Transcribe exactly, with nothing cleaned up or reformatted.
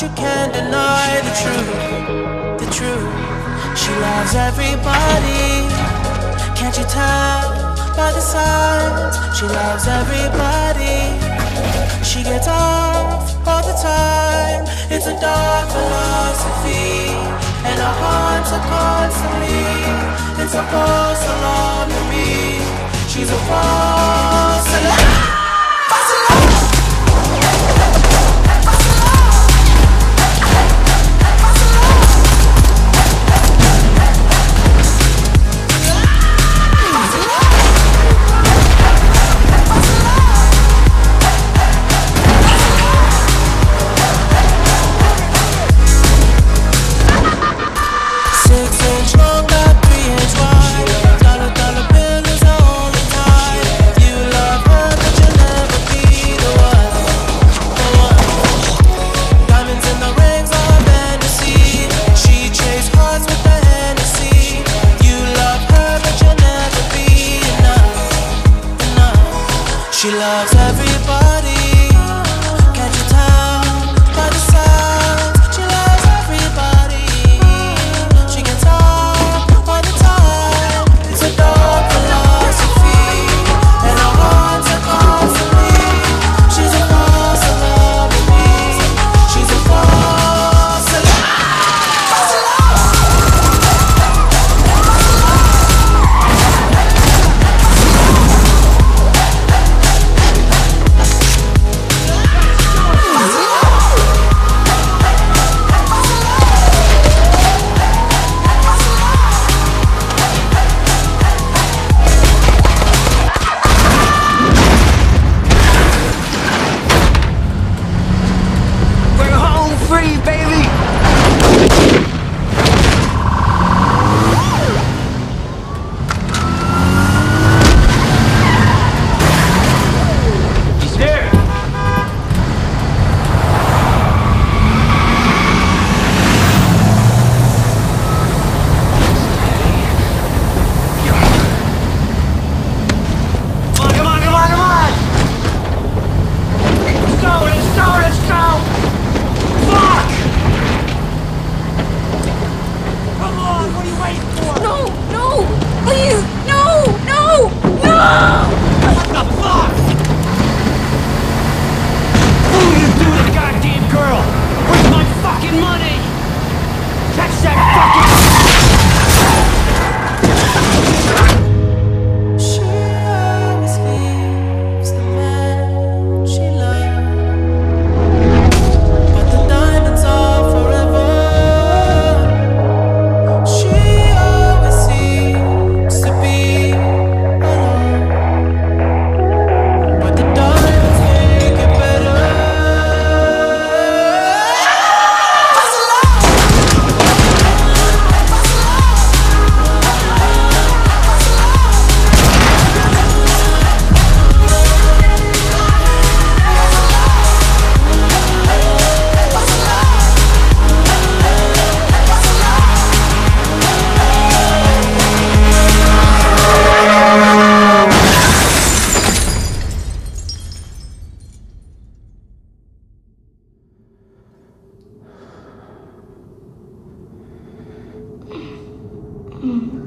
but you can't deny the truth, the truth. She loves everybody, can't you tell by the signs? She loves everybody. She gets off all the time. It's a dark philosophy, and our hearts are constantly. It's a false alarm to me. She's a false alarm. She loves everybody, can't you tell by the signs? She loves everybody, she gets off all the time. It's a dark philosophy, and our hearts are constantly. She's a false alarm to me. She's a false alarm. Free, baby! He's here! Come on, come on, come on, come on! Let's go, let's go, let's go! Fuck! Come on, what are you waiting for? No, no, please, no, no, no! What the fuck? What will you do to the goddamn girl? Where's my fucking money? Catch that fucking... She always leaves the man she loves, but the diamonds are forever. She always seems to be alone, but the diamonds make it better. Mm.